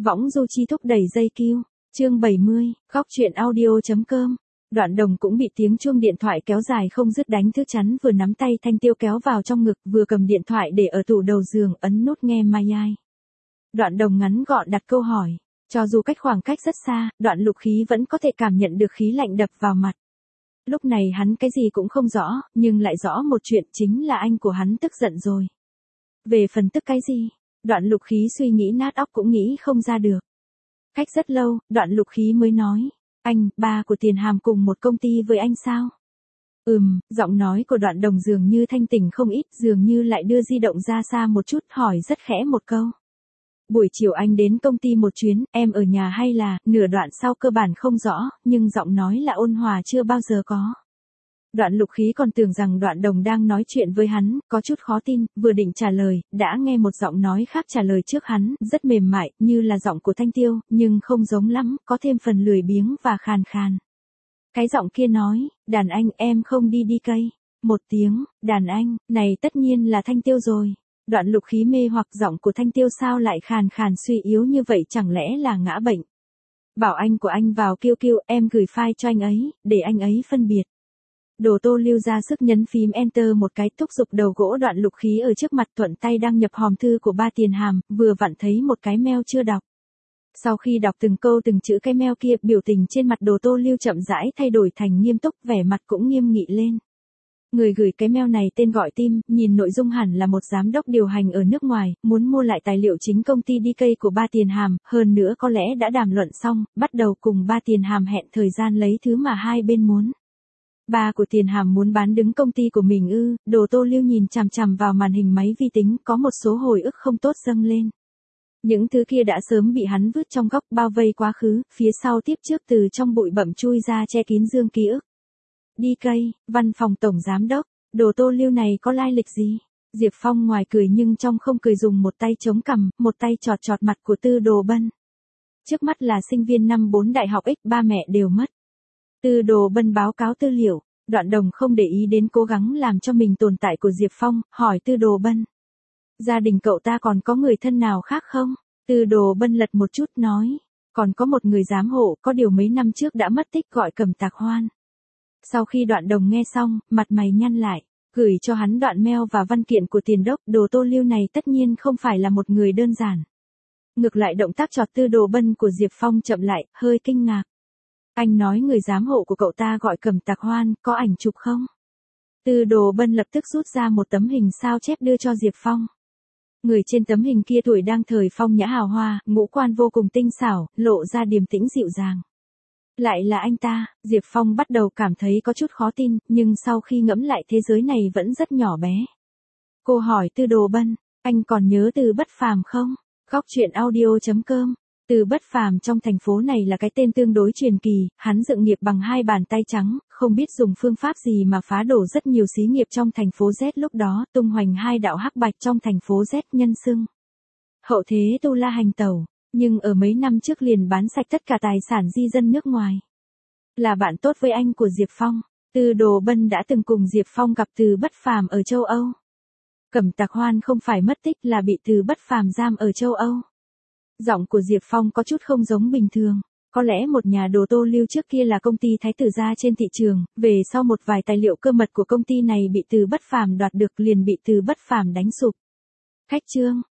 Võng du chi thúc đẩy dây kiu. Chương 70, khóc chuyện audio.com. Đoạn Đồng cũng bị tiếng chuông điện thoại kéo dài không dứt đánh thức chắn, vừa nắm tay Thanh Tiêu kéo vào trong ngực, vừa cầm điện thoại để ở tủ đầu giường, ấn nút nghe mai ai. Đoạn Đồng ngắn gọn đặt câu hỏi. Cho dù cách khoảng cách rất xa, Đoạn Lục Khí vẫn có thể cảm nhận được khí lạnh đập vào mặt. Lúc này hắn cái gì cũng không rõ, nhưng lại rõ một chuyện, chính là anh của hắn tức giận rồi. Về phần tức cái gì, Đoạn Lục Khí suy nghĩ nát óc cũng nghĩ không ra được. Cách rất lâu, Đoạn Lục Khí mới nói, anh, ba của Tiền Hàm cùng một công ty với anh sao? Giọng nói của Đoạn Đồng dường như thanh tỉnh không ít, dường như lại đưa di động ra xa một chút, hỏi rất khẽ một câu. Buổi chiều anh đến công ty một chuyến, em ở nhà hay là, nửa đoạn sau cơ bản không rõ, nhưng giọng nói là ôn hòa chưa bao giờ có. Đoạn Lục Khí còn tưởng rằng Đoạn Đồng đang nói chuyện với hắn, có chút khó tin, vừa định trả lời, đã nghe một giọng nói khác trả lời trước hắn, rất mềm mại, như là giọng của Thanh Tiêu, nhưng không giống lắm, có thêm phần lười biếng và khàn khàn. Cái giọng kia nói, đàn anh em không đi cây. Một tiếng, đàn anh, này tất nhiên là Thanh Tiêu rồi. Đoạn Lục Khí mê hoặc giọng của Thanh Tiêu sao lại khàn khàn suy yếu như vậy, chẳng lẽ là ngã bệnh. Bảo anh của anh vào kêu em gửi file cho anh ấy, để anh ấy phân biệt. Đồ Tô Lưu ra sức nhấn phím Enter một cái, thúc giục đầu gỗ Đoạn Lục Khí ở trước mặt, thuận tay đăng nhập hòm thư của ba Tiền Hàm, vừa vặn thấy một cái mail chưa đọc. Sau khi đọc từng câu từng chữ cái mail kia, biểu tình trên mặt Đồ Tô Lưu chậm rãi thay đổi thành nghiêm túc, vẻ mặt cũng nghiêm nghị lên. Người gửi cái mail này tên gọi Tim, nhìn nội dung hẳn là một giám đốc điều hành ở nước ngoài, muốn mua lại tài liệu chính công ty DK của ba Tiền Hàm, hơn nữa có lẽ đã đàm luận xong, bắt đầu cùng ba Tiền Hàm hẹn thời gian lấy thứ mà hai bên muốn. Ba của Tiền Hàm muốn bán đứng công ty của mình ư? Đồ Tô Lưu nhìn chằm chằm vào màn hình máy vi tính, có một số hồi ức không tốt dâng lên. Những thứ kia đã sớm bị hắn vứt trong góc, bao vây quá khứ, phía sau tiếp trước từ trong bụi bặm chui ra che kín dương ký ức. DK, văn phòng tổng giám đốc, Đồ Tô Lưu này có lai lịch gì? Diệp Phong ngoài cười nhưng trong không cười, dùng một tay chống cằm, một tay chọt chọt mặt của Tư Đồ Bân. Trước mắt là sinh viên năm 4 đại học X, ba mẹ đều mất. Tư Đồ Bân báo cáo tư liệu, Đoạn Đồng không để ý đến cố gắng làm cho mình tồn tại của Diệp Phong, hỏi Tư Đồ Bân. Gia đình cậu ta còn có người thân nào khác không? Tư Đồ Bân lật một chút nói, còn có một người giám hộ, có điều mấy năm trước đã mất tích, gọi Cẩm Tạc Hoan. Sau khi Đoạn Đồng nghe xong, mặt mày nhăn lại, gửi cho hắn đoạn mail và văn kiện của Tiền Đốc. Đồ Tô Lưu này tất nhiên không phải là một người đơn giản. Ngược lại động tác chọt Tư Đồ Bân của Diệp Phong chậm lại, hơi kinh ngạc. Anh nói người giám hộ của cậu ta gọi Cẩm Tạc Hoan, có ảnh chụp không? Tư Đồ Bân lập tức rút ra một tấm hình sao chép đưa cho Diệp Phong. Người trên tấm hình kia tuổi đang thời phong nhã hào hoa, ngũ quan vô cùng tinh xảo, lộ ra điềm tĩnh dịu dàng. Lại là anh ta, Diệp Phong bắt đầu cảm thấy có chút khó tin, nhưng sau khi ngẫm lại thế giới này vẫn rất nhỏ bé. Cô hỏi Tư Đồ Bân, anh còn nhớ Từ Bất Phàm không? Khóc chuyện audio.com. Từ Bất Phàm trong thành phố này là cái tên tương đối truyền kỳ, hắn dựng nghiệp bằng hai bàn tay trắng, không biết dùng phương pháp gì mà phá đổ rất nhiều xí nghiệp trong thành phố Z lúc đó, tung hoành hai đạo hắc bạch trong thành phố Z, nhân xưng hậu thế tu la hành tẩu, nhưng ở mấy năm trước liền bán sạch tất cả tài sản di dân nước ngoài. Là bạn tốt với anh của Diệp Phong, Tư Đồ Bân đã từng cùng Diệp Phong gặp Từ Bất Phàm ở châu Âu. Cẩm Tạc Hoan không phải mất tích, là bị Từ Bất Phàm giam ở châu Âu. Giọng của Diệp Phong có chút không giống bình thường. Có lẽ một nhà Đồ Tô Lưu trước kia là công ty Thái Tử gia trên thị trường, về sau một vài tài liệu cơ mật của công ty này bị Từ Bất Phàm đoạt được, liền bị Từ Bất Phàm đánh sụp. Khách trương,